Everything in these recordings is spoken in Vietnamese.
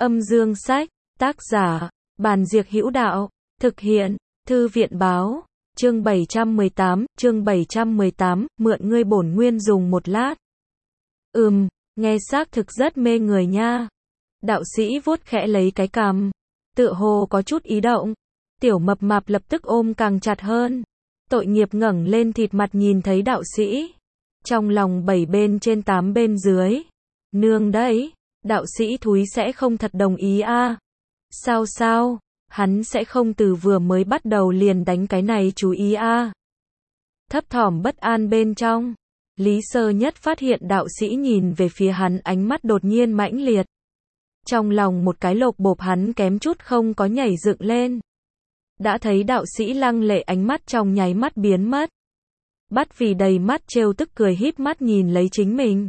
Âm dương sách, tác giả, Bàn Diệc Hữu Đạo, thực hiện, Thư viện báo, chương 718, mượn ngươi bổn nguyên dùng một lát. Nghe xác thực rất mê người nha. Đạo sĩ vuốt khẽ lấy cái cằm, tựa hồ có chút ý động. Tiểu mập mạp lập tức ôm càng chặt hơn. Tội nghiệp ngẩng lên thịt mặt nhìn thấy đạo sĩ. Trong lòng 7 bên trên 8 bên dưới. Nương đấy, đạo sĩ thúi sẽ không thật đồng ý a? Sao, hắn sẽ không từ vừa mới bắt đầu liền đánh cái này chú ý a? Thấp thỏm bất an bên trong, Lý Sơ Nhất phát hiện đạo sĩ nhìn về phía hắn ánh mắt đột nhiên mãnh liệt. Trong lòng một cái lộp bộp hắn kém chút không có nhảy dựng lên. Đã thấy đạo sĩ lăng lệ ánh mắt trong nháy mắt biến mất. Bắt vì đầy mắt trêu tức cười híp mắt nhìn lấy chính mình.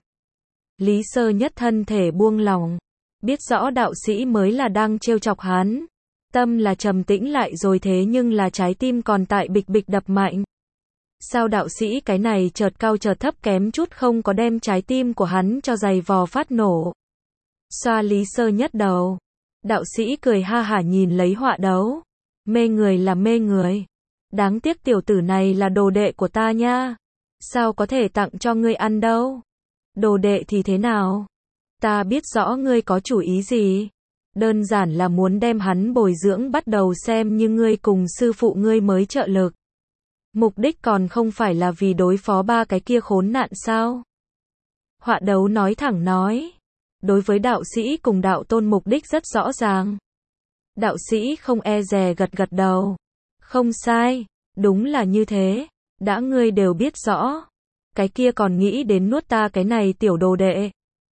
Lý Sơ Nhất thân thể buông lỏng, biết rõ đạo sĩ mới là đang trêu chọc hắn. Tâm là trầm tĩnh lại rồi thế nhưng là trái tim còn tại bịch bịch đập mạnh. Sao đạo sĩ cái này chợt cao chợt thấp kém chút không có đem trái tim của hắn cho giày vò phát nổ. Xoa Lý Sơ Nhất đầu. Đạo sĩ cười ha hả nhìn lấy họa đấu. Mê người là mê người. Đáng tiếc tiểu tử này là đồ đệ của ta nha. Sao có thể tặng cho ngươi ăn đâu? Đồ đệ thì thế nào? Ta biết rõ ngươi có chủ ý gì. Đơn giản là muốn đem hắn bồi dưỡng bắt đầu xem như ngươi cùng sư phụ ngươi mới trợ lực. Mục đích còn không phải là vì đối phó ba cái kia khốn nạn sao? Họa đấu nói thẳng nói. Đối với đạo sĩ cùng đạo tôn mục đích rất rõ ràng. Đạo sĩ không e dè gật gật đầu. Không sai, đúng là như thế. Đã ngươi đều biết rõ. Cái kia còn nghĩ đến nuốt ta cái này tiểu đồ đệ.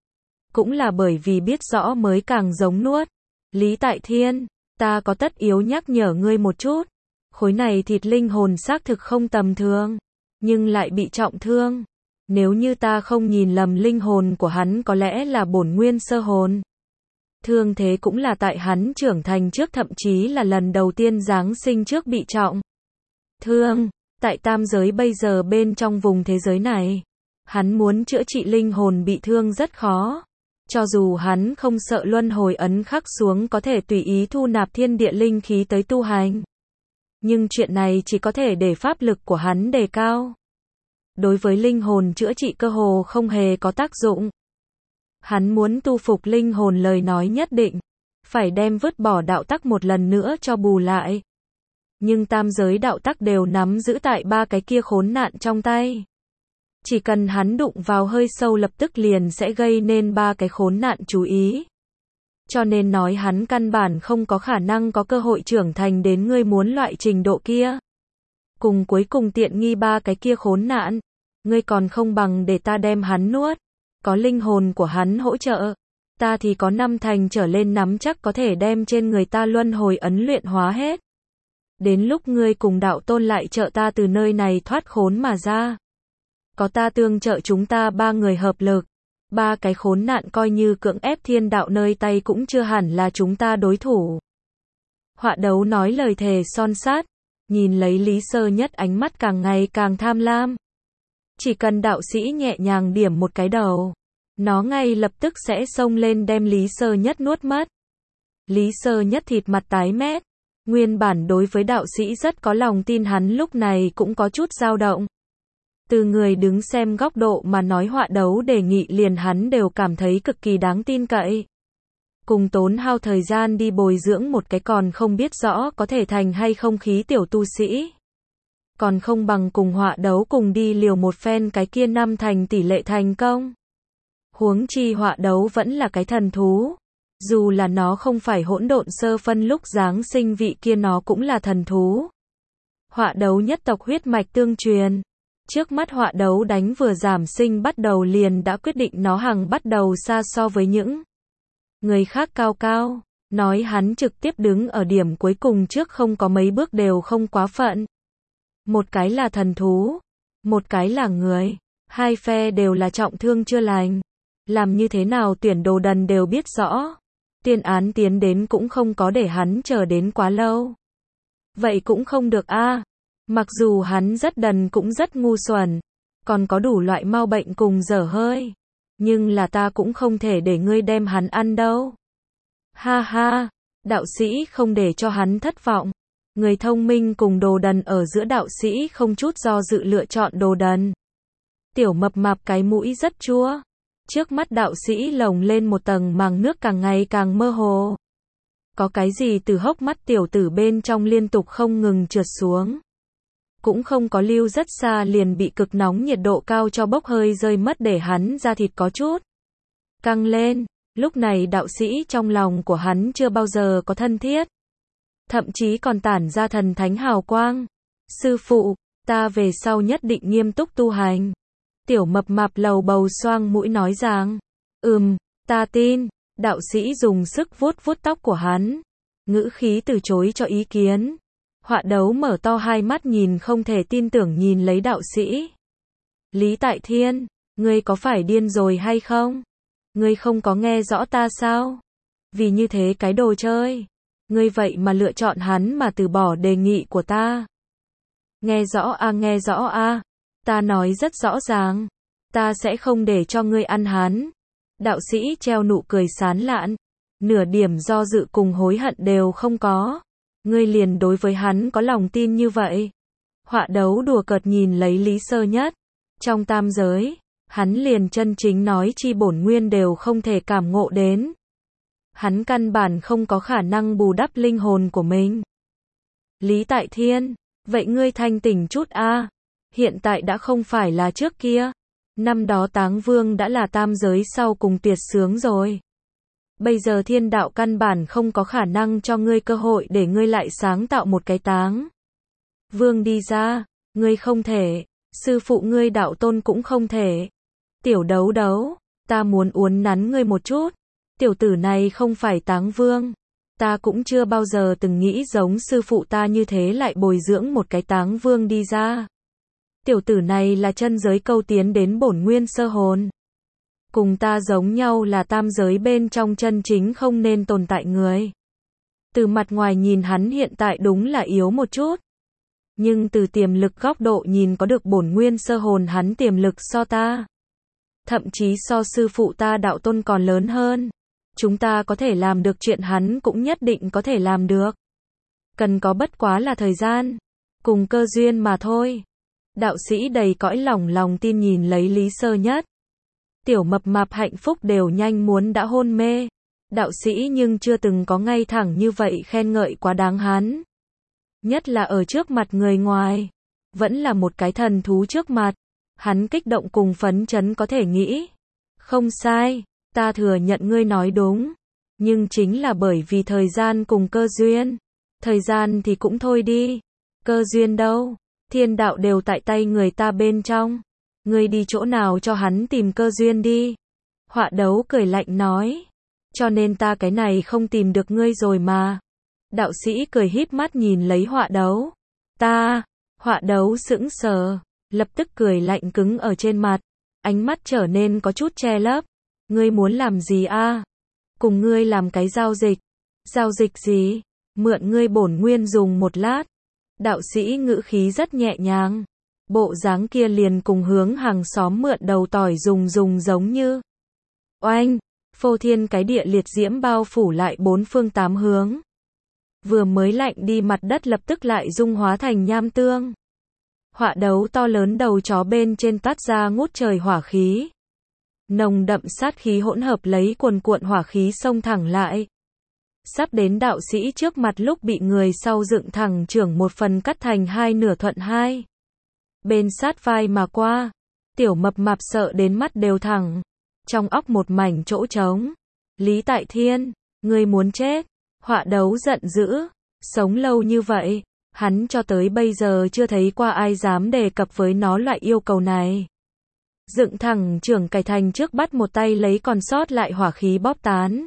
Cũng là bởi vì biết rõ mới càng giống nuốt. Lý Tại Thiên, ta có tất yếu nhắc nhở ngươi một chút. Khối này thịt linh hồn xác thực không tầm thường, nhưng lại bị trọng thương. Nếu như ta không nhìn lầm linh hồn của hắn có lẽ là bổn nguyên sơ hồn. Thương thế cũng là tại hắn trưởng thành trước thậm chí là lần đầu tiên giáng sinh trước bị trọng thương. Tại tam giới bây giờ bên trong vùng thế giới này, hắn muốn chữa trị linh hồn bị thương rất khó. Cho dù hắn không sợ luân hồi ấn khắc xuống có thể tùy ý thu nạp thiên địa linh khí tới tu hành. Nhưng chuyện này chỉ có thể để pháp lực của hắn đề cao. Đối với linh hồn chữa trị cơ hồ không hề có tác dụng. Hắn muốn tu phục linh hồn lời nói nhất định phải đem vứt bỏ đạo tắc một lần nữa cho bù lại. Nhưng tam giới đạo tắc đều nắm giữ tại ba cái kia khốn nạn trong tay. Chỉ cần hắn đụng vào hơi sâu lập tức liền sẽ gây nên ba cái khốn nạn chú ý. Cho nên nói hắn căn bản không có khả năng có cơ hội trưởng thành đến ngươi muốn loại trình độ kia. Cùng cuối cùng tiện nghi ba cái kia khốn nạn. Ngươi còn không bằng để ta đem hắn nuốt. Có linh hồn của hắn hỗ trợ. Ta thì có 5 thành trở lên nắm chắc có thể đem trên người ta luân hồi ấn luyện hóa hết. Đến lúc ngươi cùng đạo tôn lại trợ ta từ nơi này thoát khốn mà ra. Có ta tương trợ chúng ta 3 người hợp lực. 3 cái khốn nạn coi như cưỡng ép thiên đạo nơi tay cũng chưa hẳn là chúng ta đối thủ. Họa đấu nói lời thề son sắt. Nhìn lấy Lý Sơ Nhất ánh mắt càng ngày càng tham lam. Chỉ cần đạo sĩ nhẹ nhàng điểm một cái đầu, nó ngay lập tức sẽ xông lên đem Lý Sơ Nhất nuốt mất. Lý Sơ Nhất thịt mặt tái mét. Nguyên bản đối với đạo sĩ rất có lòng tin hắn lúc này cũng có chút dao động. Từ người đứng xem góc độ mà nói họa đấu đề nghị liền hắn đều cảm thấy cực kỳ đáng tin cậy. Cùng tốn hao thời gian đi bồi dưỡng một cái còn không biết rõ có thể thành hay không khí tiểu tu sĩ. Còn không bằng cùng họa đấu cùng đi liều một phen cái kia 5 thành tỷ lệ thành công. Huống chi họa đấu vẫn là cái thần thú. Dù là nó không phải hỗn độn sơ phân lúc giáng sinh vị kia nó cũng là thần thú. Họa đấu nhất tộc huyết mạch tương truyền. Trước mắt họa đấu đánh vừa giảm sinh bắt đầu liền đã quyết định nó hằng bắt đầu xa so với những người khác cao. Nói hắn trực tiếp đứng ở điểm cuối cùng trước không có mấy bước đều không quá phận. Một cái là thần thú, một cái là người. Hai phe đều là trọng thương chưa lành. Làm như thế nào tuyển đồ đần đều biết rõ. Tiên án tiến đến cũng không có để hắn chờ đến quá lâu. Vậy cũng không được a. Mặc dù hắn rất đần cũng rất ngu xuẩn, còn có đủ loại mau bệnh cùng dở hơi. Nhưng là ta cũng không thể để ngươi đem hắn ăn đâu. Ha ha, đạo sĩ không để cho hắn thất vọng. Người thông minh cùng đồ đần ở giữa, đạo sĩ không chút do dự lựa chọn đồ đần. Tiểu mập mạp cái mũi rất chua. Trước mắt đạo sĩ lồng lên một tầng màng nước càng ngày càng mơ hồ. Có cái gì từ hốc mắt tiểu tử bên trong liên tục không ngừng trượt xuống. Cũng không có lưu rất xa liền bị cực nóng nhiệt độ cao cho bốc hơi rơi mất, để hắn da thịt có chút căng lên. Lúc này đạo sĩ trong lòng của hắn chưa bao giờ có thân thiết. Thậm chí còn tản ra thần thánh hào quang. Sư phụ, ta về sau nhất định nghiêm túc tu hành. Tiểu mập mạp lầu bầu xoang mũi nói rằng, ta tin. Đạo sĩ dùng sức vuốt vuốt tóc của hắn, ngữ khí từ chối cho ý kiến. Họa đấu mở to hai mắt nhìn không thể tin tưởng nhìn lấy đạo sĩ. Lý Tại Thiên, ngươi có phải điên rồi hay không? Ngươi không có nghe rõ ta sao? Vì như thế cái đồ chơi, ngươi vậy mà lựa chọn hắn mà từ bỏ đề nghị của ta. Nghe rõ a, ta nói rất rõ ràng, ta sẽ không để cho ngươi ăn hắn. Đạo sĩ treo nụ cười sán lạn, nửa điểm do dự cùng hối hận đều không có. Ngươi liền đối với hắn có lòng tin như vậy? Họa đấu đùa cợt nhìn lấy Lý Sơ Nhất. Trong tam giới, hắn liền chân chính nói chi bổn nguyên đều không thể cảm ngộ đến. Hắn căn bản không có khả năng bù đắp linh hồn của mình. Lý Tại Thiên, vậy ngươi thanh tỉnh chút a. Hiện tại đã không phải là trước kia. Năm đó Táng Vương đã là tam giới sau cùng tuyệt sướng rồi. Bây giờ thiên đạo căn bản không có khả năng cho ngươi cơ hội để ngươi lại sáng tạo một cái Táng Vương đi ra. Ngươi không thể. Sư phụ ngươi đạo tôn cũng không thể. Tiểu đấu đấu, ta muốn uốn nắn ngươi một chút. Tiểu tử này không phải Táng Vương. Ta cũng chưa bao giờ từng nghĩ giống sư phụ ta như thế lại bồi dưỡng một cái Táng Vương đi ra. Tiểu tử này là chân giới câu tiến đến bổn nguyên sơ hồn. Cùng ta giống nhau là tam giới bên trong chân chính không nên tồn tại người. Từ mặt ngoài nhìn hắn hiện tại đúng là yếu một chút. Nhưng từ tiềm lực góc độ nhìn có được bổn nguyên sơ hồn, hắn tiềm lực so ta. Thậm chí so sư phụ ta đạo tôn còn lớn hơn. Chúng ta có thể làm được chuyện hắn cũng nhất định có thể làm được. Cần có bất quá là thời gian. Cùng cơ duyên mà thôi. Đạo sĩ đầy cõi lòng tin nhìn lấy Lý Sơ Nhất. Tiểu mập mạp hạnh phúc đều nhanh muốn đã hôn mê. Đạo sĩ nhưng chưa từng có ngay thẳng như vậy khen ngợi quá đáng hắn. Nhất là ở trước mặt người ngoài. Vẫn là một cái thần thú trước mặt. Hắn kích động cùng phấn chấn có thể nghĩ. Không sai, ta thừa nhận ngươi nói đúng. Nhưng chính là bởi vì thời gian cùng cơ duyên. Thời gian thì cũng thôi đi. Cơ duyên đâu? Thiên đạo đều tại tay người ta bên trong. Ngươi đi chỗ nào cho hắn tìm cơ duyên đi. Họa đấu cười lạnh nói. Cho nên ta cái này không tìm được ngươi rồi mà. Đạo sĩ cười híp mắt nhìn lấy họa đấu. Ta, họa đấu sững sờ, lập tức cười lạnh cứng ở trên mặt. Ánh mắt trở nên có chút che lấp. Ngươi muốn làm gì a? Cùng ngươi làm cái giao dịch. Giao dịch gì? Mượn ngươi bổn nguyên dùng một lát. Đạo sĩ ngữ khí rất nhẹ nhàng. Bộ dáng kia liền cùng hướng hàng xóm mượn đầu tỏi dùng giống như. Oanh, phô thiên cái địa liệt diễm bao phủ lại bốn phương tám hướng. Vừa mới lạnh đi mặt đất lập tức lại dung hóa thành nham tương. Họa đấu to lớn đầu chó bên trên toát ra ngút trời hỏa khí. Nồng đậm sát khí hỗn hợp lấy cuồn cuộn hỏa khí xông thẳng lại. Sắp đến đạo sĩ trước mặt lúc bị người sau dựng thẳng chưởng một phần cắt thành hai nửa thuận hai. Bên sát vai mà qua. Tiểu mập mạp sợ đến mắt đều thẳng. Trong óc một mảnh chỗ trống. Lý Tại Thiên, ngươi muốn chết. Họa đấu giận dữ. Sống lâu như vậy, hắn cho tới bây giờ chưa thấy qua ai dám đề cập với nó loại yêu cầu này. Dựng thẳng chưởng cài thành trước bắt một tay lấy còn sót lại hỏa khí bóp tán.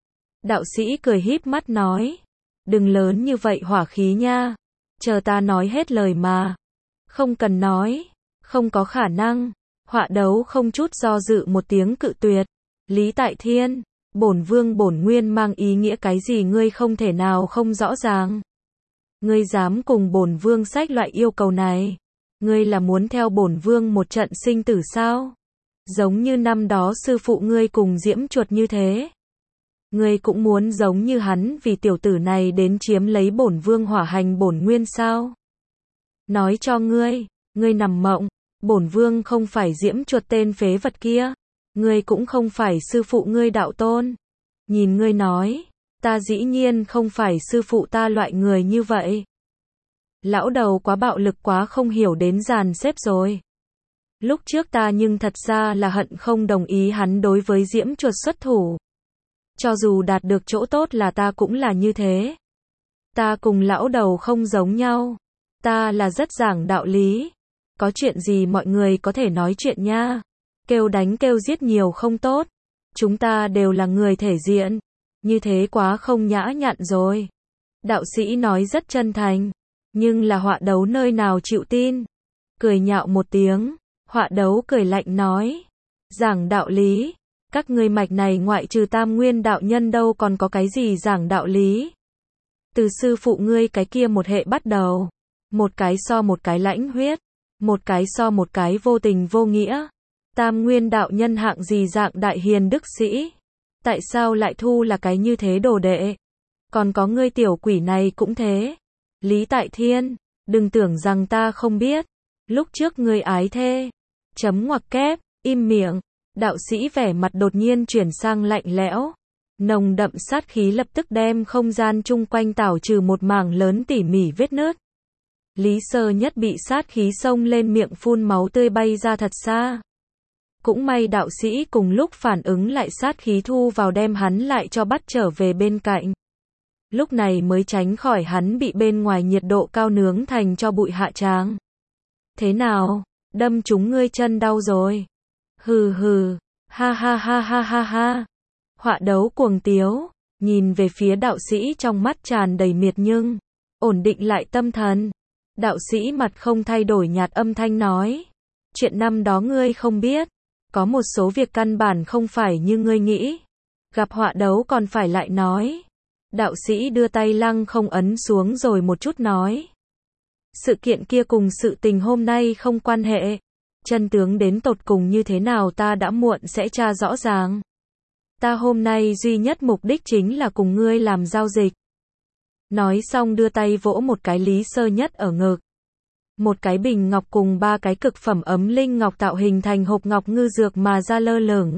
Đạo sĩ cười híp mắt nói. Đừng lớn như vậy hỏa khí nha. Chờ ta nói hết lời mà. Không cần nói. Không có khả năng. Họa đấu không chút do dự một tiếng cự tuyệt. Lý Tại Thiên, bổn vương bổn nguyên mang ý nghĩa cái gì ngươi không thể nào không rõ ràng. Ngươi dám cùng bổn vương xách loại yêu cầu này. Ngươi là muốn theo bổn vương một trận sinh tử sao? Giống như năm đó sư phụ ngươi cùng Diễm Chuột như thế. Ngươi cũng muốn giống như hắn vì tiểu tử này đến chiếm lấy bổn vương hỏa hành bổn nguyên sao? Nói cho ngươi, ngươi nằm mộng, bổn vương không phải Diễm Chuột tên phế vật kia, ngươi cũng không phải sư phụ ngươi đạo tôn. Nhìn ngươi nói, ta dĩ nhiên không phải sư phụ ta loại người như vậy. Lão đầu quá bạo lực quá không hiểu đến dàn xếp rồi. Lúc trước ta nhưng thật ra là hận không đồng ý hắn đối với Diễm Chuột xuất thủ. Cho dù đạt được chỗ tốt là ta cũng là như thế. Ta cùng lão đầu không giống nhau. Ta là rất giảng đạo lý. Có chuyện gì mọi người có thể nói chuyện nha. Kêu đánh kêu giết nhiều không tốt. Chúng ta đều là người thể diện. Như thế quá không nhã nhặn rồi. Đạo sĩ nói rất chân thành. Nhưng là họa đấu nơi nào chịu tin. Cười nhạo một tiếng. Họa đấu cười lạnh nói. Giảng đạo lý. Các ngươi mạch này ngoại trừ Tam Nguyên đạo nhân đâu còn có cái gì giảng đạo lý. Từ sư phụ ngươi cái kia một hệ bắt đầu. Một cái so một cái lãnh huyết. Một cái so một cái vô tình vô nghĩa. Tam Nguyên đạo nhân hạng gì dạng đại hiền đức sĩ. Tại sao lại thu là cái như thế đồ đệ. Còn có ngươi tiểu quỷ này cũng thế. Lý Tại Thiên, đừng tưởng rằng ta không biết. Lúc trước ngươi ái thê. Chấm ngoặc kép, im miệng. Đạo sĩ vẻ mặt đột nhiên chuyển sang lạnh lẽo. Nồng đậm sát khí lập tức đem không gian chung quanh tảo trừ một mảng lớn tỉ mỉ vết nứt. Lý Sơ Nhất bị sát khí xông lên miệng phun máu tươi bay ra thật xa. Cũng may đạo sĩ cùng lúc phản ứng lại sát khí thu vào đem hắn lại cho bắt trở về bên cạnh. Lúc này mới tránh khỏi hắn bị bên ngoài nhiệt độ cao nướng thành cho bụi hạ tràng. Thế nào, đâm chúng ngươi chân đau rồi. Hừ hừ, ha ha ha ha ha ha. Họa đấu cuồng tiếu, nhìn về phía đạo sĩ trong mắt tràn đầy miệt nhưng, ổn định lại tâm thần. Đạo sĩ mặt không thay đổi nhạt âm thanh nói. Chuyện năm đó ngươi không biết. Có một số việc căn bản không phải như ngươi nghĩ. Gặp họa đấu còn phải lại nói. Đạo sĩ đưa tay lăng không ấn xuống rồi một chút nói. Sự kiện kia cùng sự tình hôm nay không quan hệ. Chân tướng đến tột cùng như thế nào ta đã muộn sẽ tra rõ ràng. Ta hôm nay duy nhất mục đích chính là cùng ngươi làm giao dịch. Nói xong đưa tay vỗ một cái Lý Sơ Nhất ở ngực. Một cái bình ngọc cùng ba cái cực phẩm ấm linh ngọc tạo hình thành hộp ngọc ngư dược mà ra lơ lửng.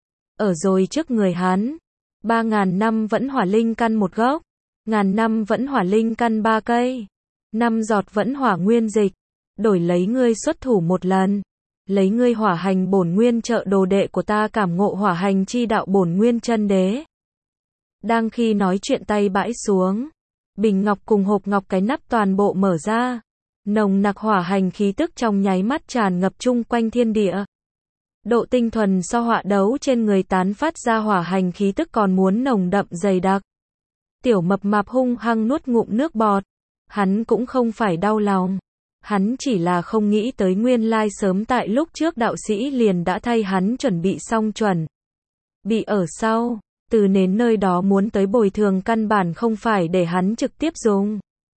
Ở rồi trước người hắn. 3.000 năm vẫn hỏa linh căn một gốc. 1.000 năm vẫn hỏa linh căn 3 cây. 5 giọt vẫn hỏa nguyên dịch. Đổi lấy ngươi xuất thủ một lần. Lấy ngươi hỏa hành bổn nguyên trợ đồ đệ của ta cảm ngộ hỏa hành chi đạo bổn nguyên chân đế. Đang khi nói chuyện tay bãi xuống. Bình ngọc cùng hộp ngọc cái nắp toàn bộ mở ra. Nồng nặc hỏa hành khí tức trong nháy mắt tràn ngập chung quanh thiên địa. Độ tinh thuần so họa đấu trên người tán phát ra hỏa hành khí tức còn muốn nồng đậm dày đặc. Tiểu mập mạp hung hăng nuốt ngụm nước bọt. Hắn cũng không phải đau lòng. Hắn chỉ là không nghĩ tới nguyên lai sớm tại lúc trước đạo sĩ liền đã thay hắn chuẩn bị xong chuẩn. Bị ở sau, từ nến nơi đó muốn tới bồi thường căn bản không phải để hắn trực tiếp dùng.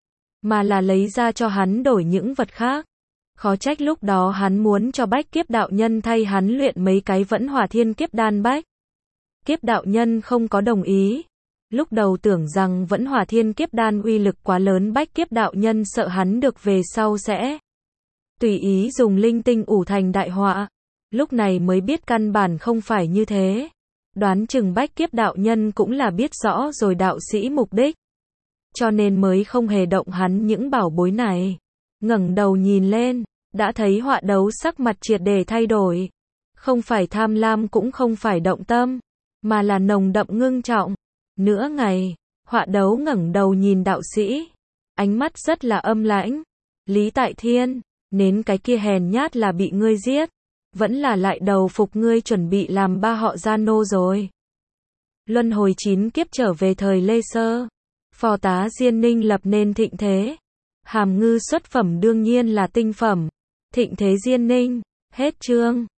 Mà là lấy ra cho hắn đổi những vật khác. Khó trách lúc đó hắn muốn cho Bách Kiếp đạo nhân thay hắn luyện mấy cái vẫn hỏa thiên kiếp đan bách. Kiếp đạo nhân không có đồng ý. Lúc đầu tưởng rằng vẫn hỏa thiên kiếp đan uy lực quá lớn Bách Kiếp đạo nhân sợ hắn được về sau sẽ tùy ý dùng linh tinh ủ thành đại họa. Lúc này mới biết căn bản không phải như thế. Đoán chừng Bách Kiếp đạo nhân cũng là biết rõ rồi đạo sĩ mục đích. Cho nên mới không hề động hắn những bảo bối này. Ngẩng đầu nhìn lên, đã thấy họa đấu sắc mặt triệt để thay đổi. Không phải tham lam cũng không phải động tâm, mà là nồng đậm ngưng trọng. Nửa ngày, họa đấu ngẩng đầu nhìn đạo sĩ. Ánh mắt rất là âm lãnh. Lý Tại Thiên, nến cái kia hèn nhát là bị ngươi giết. Vẫn là lại đầu phục ngươi chuẩn bị làm ba họ gia nô rồi. Luân hồi 9 kiếp trở về thời Lê Sơ. Phò tá Diên Ninh lập nên thịnh thế. Hàm ngư xuất phẩm đương nhiên là tinh phẩm. Thịnh thế Diên Ninh. Hết chương.